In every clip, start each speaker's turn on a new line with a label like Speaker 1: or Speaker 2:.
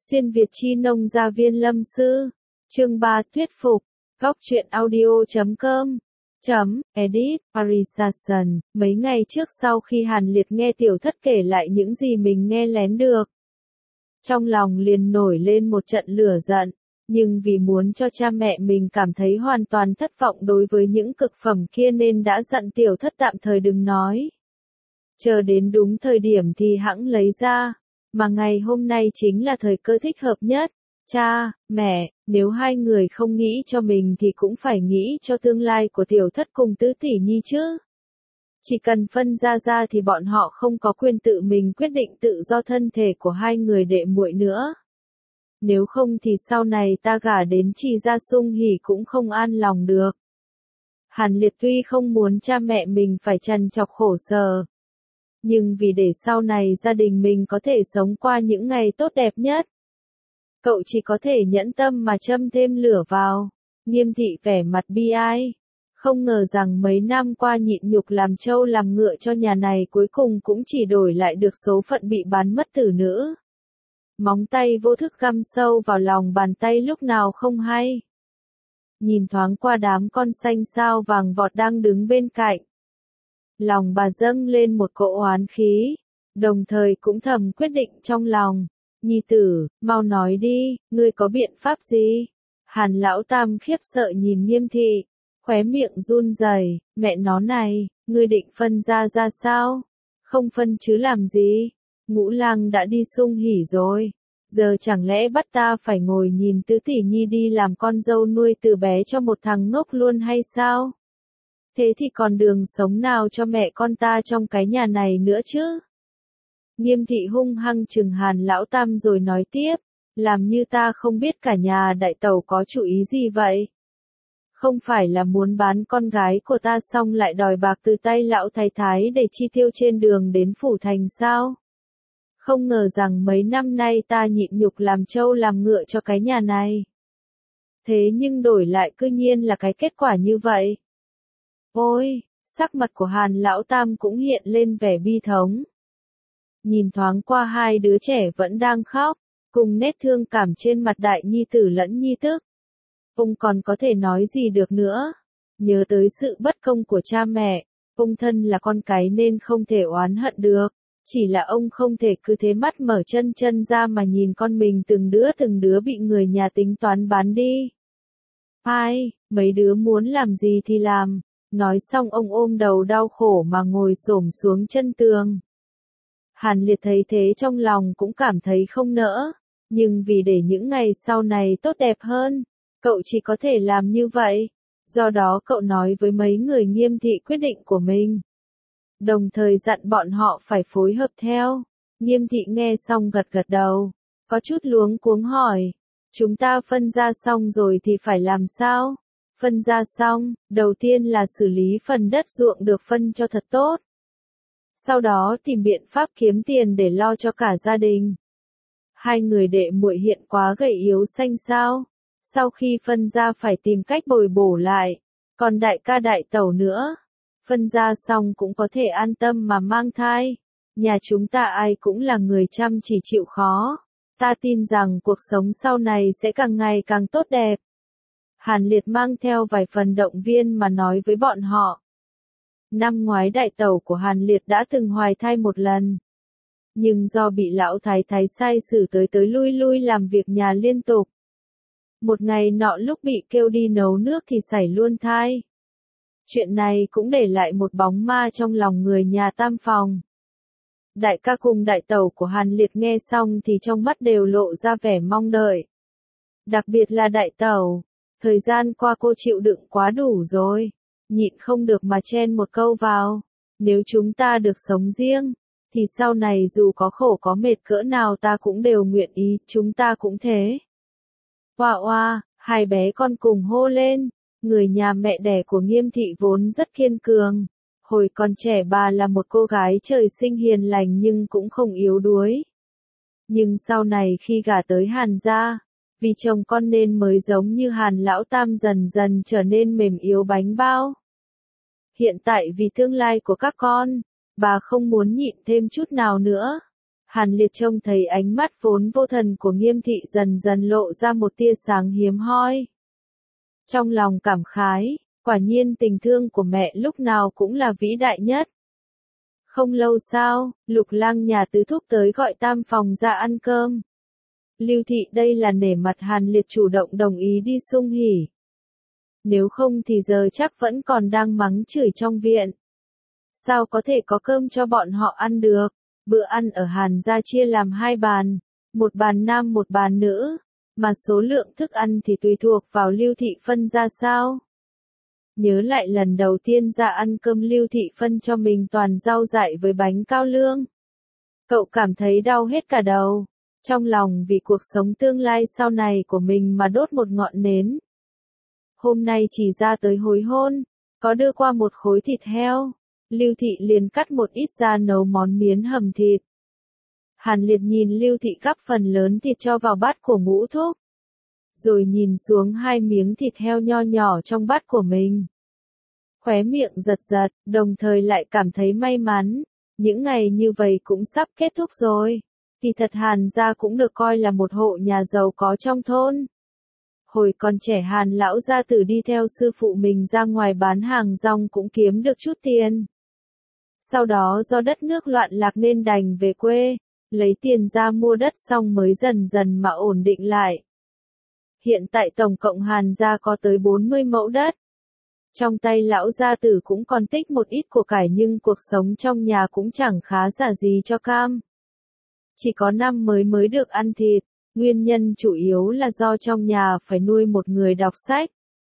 Speaker 1: Xuyên Việt chi nông gia viên lâm sư. Chương 3 thuyết phục. Góc truyện audio.com Edit, Parisation. Mấy ngày trước sau khi Hàn Liệt nghe Tiểu Thất kể lại những gì mình nghe lén được, trong lòng liền nổi lên một trận lửa giận, nhưng vì muốn cho cha mẹ mình cảm thấy hoàn toàn thất vọng đối với những cực phẩm kia nên đã dặn Tiểu Thất tạm thời đừng nói. Chờ đến đúng thời điểm thì hẵng lấy ra, mà ngày hôm nay chính là thời cơ thích hợp nhất. Cha, mẹ, nếu hai người không nghĩ cho mình thì cũng phải nghĩ cho tương lai của Tiểu Thất cùng Tứ Tỷ Nhi chứ. Chỉ cần phân ra thì bọn họ không có quyền tự mình quyết định tự do thân thể của hai người đệ muội nữa. Nếu không thì sau này ta gả đến Trì gia Sung Hỉ cũng không an lòng được. Hàn Liệt tuy không muốn cha mẹ mình phải trằn trọc khổ sở, nhưng vì để sau này gia đình mình có thể sống qua những ngày tốt đẹp nhất, cậu chỉ có thể nhẫn tâm mà châm thêm lửa vào. Nghiêm thị vẻ mặt bi ai, không ngờ rằng mấy năm qua nhịn nhục làm trâu làm ngựa cho nhà này cuối cùng cũng chỉ đổi lại được số phận bị bán mất tử nữ. Móng tay vô thức găm sâu vào lòng bàn tay lúc nào không hay. Nhìn thoáng qua đám con xanh sao vàng vọt đang đứng bên cạnh, lòng bà dâng lên một cỗ oán khí, đồng thời cũng thầm quyết định trong lòng. Nhi tử, mau nói đi, ngươi có biện pháp gì? Hàn lão tam khiếp sợ nhìn Nghiêm thị, khóe miệng run rẩy. Mẹ nó này, ngươi định phân ra sao? Không phân chứ làm gì? Ngũ lang đã đi Sung Hỉ rồi, giờ chẳng lẽ bắt ta phải ngồi nhìn Tứ Tỷ Nhi đi làm con dâu nuôi từ bé cho một thằng ngốc luôn hay sao? Thế thì còn đường sống nào cho mẹ con ta trong cái nhà này nữa chứ? Nghiêm thị hung hăng chừng Hàn lão tam rồi nói tiếp, làm như ta không biết cả nhà đại tẩu có chủ ý gì vậy? Không phải là muốn bán con gái của ta xong lại đòi bạc từ tay lão thái thái để chi tiêu trên đường đến phủ thành sao? Không ngờ rằng mấy năm nay ta nhịn nhục làm trâu làm ngựa cho cái nhà này, thế nhưng đổi lại cư nhiên là cái kết quả như vậy. Ôi, sắc mặt của Hàn lão tam cũng hiện lên vẻ bi thống. Nhìn thoáng qua hai đứa trẻ vẫn đang khóc, cùng nét thương cảm trên mặt đại nhi tử lẫn nhi tức, ông còn có thể nói gì được nữa. Nhớ tới sự bất công của cha mẹ, ông thân là con cái nên không thể oán hận được, chỉ là ông không thể cứ thế mắt mở chân ra mà nhìn con mình từng đứa bị người nhà tính toán bán đi. Ai, mấy đứa muốn làm gì thì làm. Nói xong ông ôm đầu đau khổ mà ngồi xổm xuống chân tường. Hàn Liệt thấy thế trong lòng cũng cảm thấy không nỡ, nhưng vì để những ngày sau này tốt đẹp hơn, cậu chỉ có thể làm như vậy. Do đó cậu nói với mấy người Nghiêm thị quyết định của mình, đồng thời dặn bọn họ phải phối hợp theo. Nghiêm thị nghe xong gật đầu, có chút luống cuống hỏi, chúng ta phân ra xong rồi thì phải làm sao? Phân ra xong, đầu tiên là xử lý phần đất ruộng được phân cho thật tốt. Sau đó tìm biện pháp kiếm tiền để lo cho cả gia đình. Hai người đệ muội hiện quá gầy yếu xanh xao, sau khi phân ra phải tìm cách bồi bổ lại. Còn đại ca đại tẩu nữa, phân ra xong cũng có thể an tâm mà mang thai. Nhà chúng ta ai cũng là người chăm chỉ chịu khó. Ta tin rằng cuộc sống sau này sẽ càng ngày càng tốt đẹp. Hàn Liệt mang theo vài phần động viên mà nói với bọn họ. Năm ngoái đại tẩu của Hàn Liệt đã từng hoài thai một lần, nhưng do bị lão thái thái sai xử tới lui làm việc nhà liên tục. Một ngày nọ lúc bị kêu đi nấu nước thì xảy luôn thai. Chuyện này cũng để lại một bóng ma trong lòng người nhà tam phòng. Đại ca cùng đại tẩu của Hàn Liệt nghe xong thì trong mắt đều lộ ra vẻ mong đợi. Đặc biệt là đại tẩu, thời gian qua cô chịu đựng quá đủ rồi, nhịn không được mà chen một câu vào. Nếu chúng ta được sống riêng, thì sau này dù có khổ có mệt cỡ nào ta cũng đều nguyện ý, chúng ta cũng thế. Oa oa, hai bé con cùng hô lên. Người nhà mẹ đẻ của Nghiêm thị vốn rất kiên cường. Hồi còn trẻ bà là một cô gái trời sinh hiền lành nhưng cũng không yếu đuối. Nhưng sau này khi gả tới Hàn gia, vì chồng con nên mới giống như Hàn lão tam dần dần trở nên mềm yếu bánh bao. Hiện tại vì tương lai của các con, bà không muốn nhịn thêm chút nào nữa. Hàn Liệt trông thấy ánh mắt vốn vô thần của Nghiêm Thị dần dần lộ ra một tia sáng hiếm hoi. Trong lòng cảm khái, quả nhiên tình thương của mẹ lúc nào cũng là vĩ đại nhất. Không lâu sau, Lục Lang nhà tứ thúc tới gọi Tam Phòng ra ăn cơm. Lưu Thị đây là nể mặt Hàn Liệt chủ động đồng ý đi sung hỉ. Nếu không thì giờ chắc vẫn còn đang mắng chửi trong viện. Sao có thể có cơm cho bọn họ ăn được? Bữa ăn ở Hàn gia chia làm 2 bàn, một bàn nam một bàn nữ, mà số lượng thức ăn thì tùy thuộc vào Lưu Thị phân ra sao. Nhớ lại lần đầu tiên ra ăn cơm Lưu Thị phân cho mình toàn rau dại với bánh cao lương. Cậu cảm thấy đau hết cả đầu, trong lòng vì cuộc sống tương lai sau này của mình mà đốt một ngọn nến. Hôm nay chỉ ra tới hối hôn, có đưa qua một khối thịt heo, Lưu Thị liền cắt một ít ra nấu món miến hầm thịt. Hàn Liệt nhìn Lưu Thị gắp phần lớn thịt cho vào bát của Ngũ thúc, rồi nhìn xuống 2 miếng thịt heo nho nhỏ trong bát của mình. Khóe miệng giật giật, đồng thời lại cảm thấy may mắn, những ngày như vậy cũng sắp kết thúc rồi. Thì thật Hàn gia cũng được coi là một hộ nhà giàu có trong thôn. Hồi còn trẻ Hàn lão gia tử đi theo sư phụ mình ra ngoài bán hàng rong cũng kiếm được chút tiền. Sau đó do đất nước loạn lạc nên đành về quê, lấy tiền ra mua đất xong mới dần dần mà ổn định lại. Hiện tại tổng cộng Hàn gia có tới 40 mẫu đất. Trong tay lão gia tử cũng còn tích một ít của cải nhưng cuộc sống trong nhà cũng chẳng khá giả gì cho cam. Chỉ có năm mới được ăn thịt, nguyên nhân chủ yếu là do trong nhà phải nuôi một người đọc sách.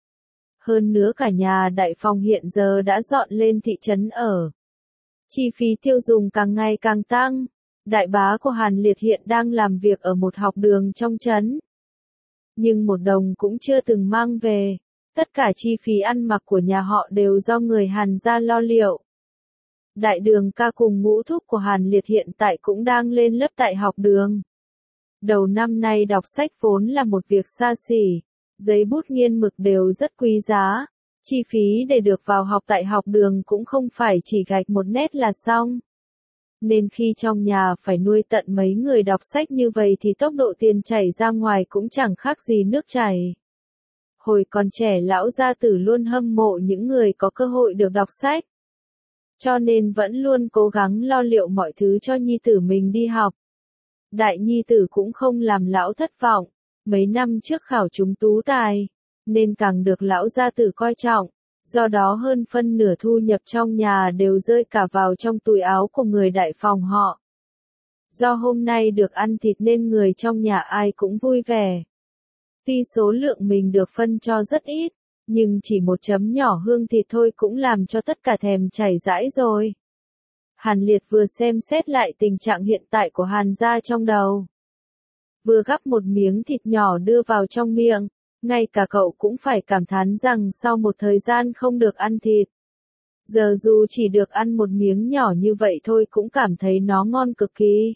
Speaker 1: Hơn nữa cả nhà Đại Phong hiện giờ đã dọn lên thị trấn ở. Chi phí tiêu dùng càng ngày càng tăng. Đại bá của Hàn Liệt hiện đang làm việc ở một học đường trong trấn. Nhưng một đồng cũng chưa từng mang về. Tất cả chi phí ăn mặc của nhà họ đều do người Hàn gia lo liệu. Đại đường ca cùng Ngũ thúc của Hàn Liệt hiện tại cũng đang lên lớp tại học đường. Đầu năm nay đọc sách vốn là một việc xa xỉ, giấy bút nghiên mực đều rất quý giá, chi phí để được vào học tại học đường cũng không phải chỉ gạch một nét là xong. Nên khi trong nhà phải nuôi tận mấy người đọc sách như vậy thì tốc độ tiền chảy ra ngoài cũng chẳng khác gì nước chảy. Hồi còn trẻ lão gia tử luôn hâm mộ những người có cơ hội được đọc sách. Cho nên vẫn luôn cố gắng lo liệu mọi thứ cho nhi tử mình đi học. Đại nhi tử cũng không làm lão thất vọng, mấy năm trước khảo trúng tú tài, nên càng được lão gia tử coi trọng, do đó hơn phân nửa thu nhập trong nhà đều rơi cả vào trong túi áo của người Đại Phòng họ. Do hôm nay được ăn thịt nên người trong nhà ai cũng vui vẻ. Tuy số lượng mình được phân cho rất ít, nhưng chỉ một chấm nhỏ hương thịt thôi cũng làm cho tất cả thèm chảy rãi rồi. Hàn Liệt vừa xem xét lại tình trạng hiện tại của Hàn gia trong đầu. Vừa gắp một miếng thịt nhỏ đưa vào trong miệng, ngay cả cậu cũng phải cảm thán rằng sau một thời gian không được ăn thịt. Giờ dù chỉ được ăn một miếng nhỏ như vậy thôi cũng cảm thấy nó ngon cực kỳ.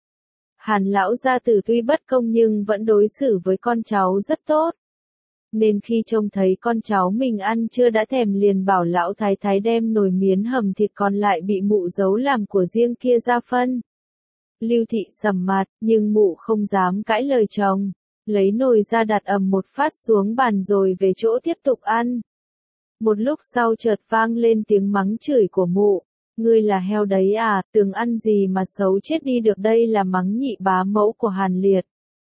Speaker 1: Hàn lão gia tử tuy bất công nhưng vẫn đối xử với con cháu rất tốt. Nên khi trông thấy con cháu mình ăn chưa đã thèm liền bảo lão thái thái đem nồi miến hầm thịt còn lại bị mụ giấu làm của riêng kia ra phân. Lưu Thị sầm mặt, nhưng mụ không dám cãi lời chồng, lấy nồi ra đặt ầm một phát xuống bàn rồi về chỗ tiếp tục ăn. Một lúc sau chợt vang lên tiếng mắng chửi của mụ, ngươi là heo đấy à, tưởng ăn gì mà xấu chết đi được, đây là mắng nhị bá mẫu của Hàn Liệt.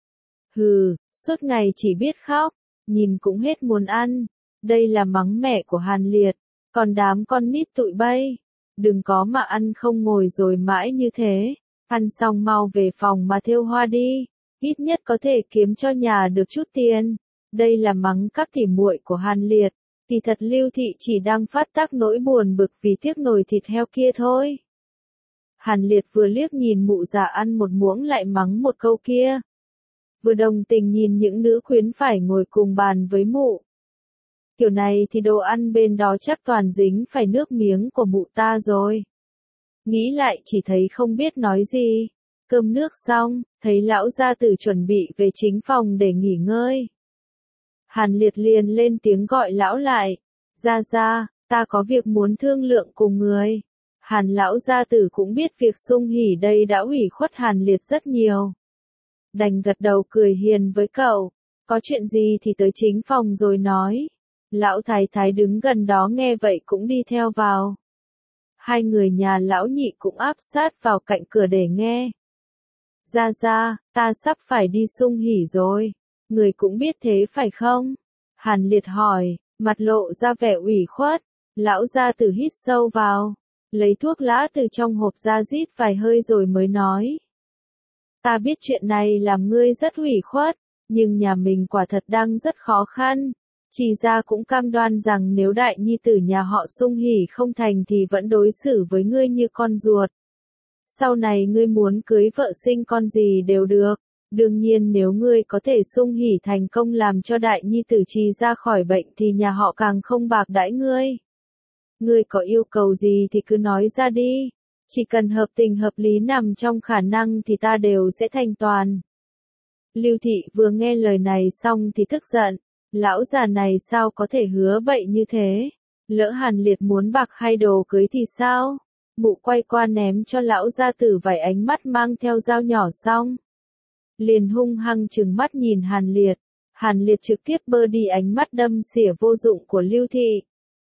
Speaker 1: Hừ, suốt ngày chỉ biết khóc, nhìn cũng hết muốn ăn, đây là mắng mẹ của Hàn Liệt, còn đám con nít tụi bay, đừng có mà ăn không ngồi rồi mãi như thế, ăn xong mau về phòng mà thêu hoa đi, ít nhất có thể kiếm cho nhà được chút tiền, đây là mắng các tỉ muội của Hàn Liệt. Kỳ thật Lưu Thị chỉ đang phát tác nỗi buồn bực vì tiếc nồi thịt heo kia thôi. Hàn Liệt vừa liếc nhìn mụ già ăn một muỗng lại mắng một câu kia. Vừa đồng tình nhìn những nữ quyến phải ngồi cùng bàn với mụ. Kiểu này thì đồ ăn bên đó chắc toàn dính phải nước miếng của mụ ta rồi. Nghĩ lại chỉ thấy không biết nói gì. Cơm nước xong, thấy lão gia tử chuẩn bị về chính phòng để nghỉ ngơi. Hàn Liệt liền lên tiếng gọi lão lại. Ra, ta có việc muốn thương lượng cùng người. Hàn lão gia tử cũng biết việc Sung Hỉ đây đã ủy khuất Hàn Liệt rất nhiều. Đành gật đầu cười hiền với cậu, có chuyện gì thì tới chính phòng rồi nói. Lão thái thái đứng gần đó nghe vậy cũng đi theo vào. Hai người nhà lão nhị cũng áp sát vào cạnh cửa để nghe. Ra, ta sắp phải đi Sung Hỉ rồi, người cũng biết thế phải không? Hàn Liệt hỏi, mặt lộ ra vẻ ủy khuất. Lão gia tử hít sâu vào, lấy thuốc lá từ trong hộp ra rít vài hơi rồi mới nói. Ta biết chuyện này làm ngươi rất ủy khuất, nhưng nhà mình quả thật đang rất khó khăn. Chỉ ra cũng cam đoan rằng nếu đại nhi tử nhà họ Sung Hỉ không thành thì vẫn đối xử với ngươi như con ruột. Sau này ngươi muốn cưới vợ sinh con gì đều được. Đương nhiên nếu ngươi có thể Sung Hỉ thành công làm cho đại nhi tử Trì ra khỏi bệnh thì nhà họ càng không bạc đãi ngươi. Ngươi có yêu cầu gì thì cứ nói ra đi. Chỉ cần hợp tình hợp lý nằm trong khả năng thì ta đều sẽ thành toàn. Lưu Thị vừa nghe lời này xong thì tức giận. Lão già này sao có thể hứa bậy như thế? Lỡ Hàn Liệt muốn bạc hay đồ cưới thì sao? Mụ quay qua ném cho lão gia tử vài ánh mắt mang theo dao nhỏ xong. Liền hung hăng trừng mắt nhìn Hàn Liệt. Hàn Liệt trực tiếp bơ đi ánh mắt đâm xỉa vô dụng của Lưu Thị.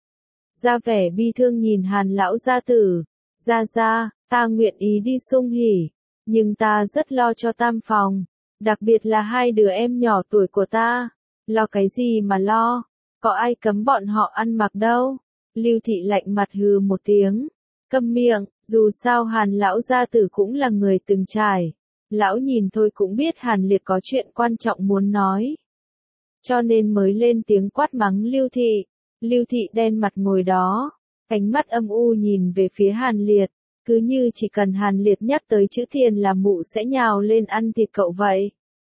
Speaker 1: Ra vẻ bi thương nhìn Hàn lão gia tử. Ra, ta nguyện ý đi Sung Hỉ. Nhưng ta rất lo cho tam phòng. Đặc biệt là hai đứa em nhỏ tuổi của ta. Lo cái gì mà lo? Có ai cấm bọn họ ăn mặc đâu? Lưu Thị lạnh mặt hừ một tiếng. Câm miệng, dù sao Hàn lão gia tử cũng là người từng trải. Lão nhìn thôi cũng biết Hàn Liệt có chuyện quan trọng muốn nói. Cho nên mới lên tiếng quát mắng Lưu Thị. Lưu Thị đen mặt ngồi đó, ánh mắt âm u nhìn về phía Hàn Liệt, cứ như chỉ cần Hàn Liệt nhắc tới chữ tiền là mụ sẽ nhào lên ăn thịt cậu vậy.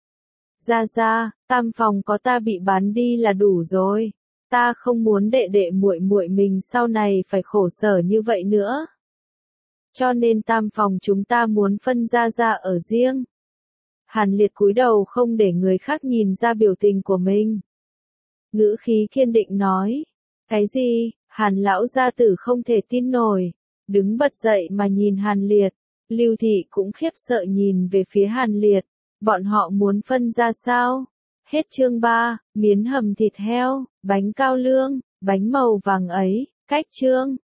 Speaker 1: Ra, tam phòng có ta bị bán đi là đủ rồi. Ta không muốn đệ đệ muội muội mình sau này phải khổ sở như vậy nữa. Cho nên tam phòng chúng ta muốn phân ra ở riêng. Hàn Liệt cúi đầu không để người khác nhìn ra biểu tình của mình. Ngữ khí kiên định nói. Cái gì? Hàn lão gia tử không thể tin nổi. Đứng bật dậy mà nhìn Hàn Liệt. Lưu Thị cũng khiếp sợ nhìn về phía Hàn Liệt. Bọn họ muốn phân ra sao? Hết chương 3, miến hầm thịt heo, bánh cao lương, bánh màu vàng ấy, cách chương.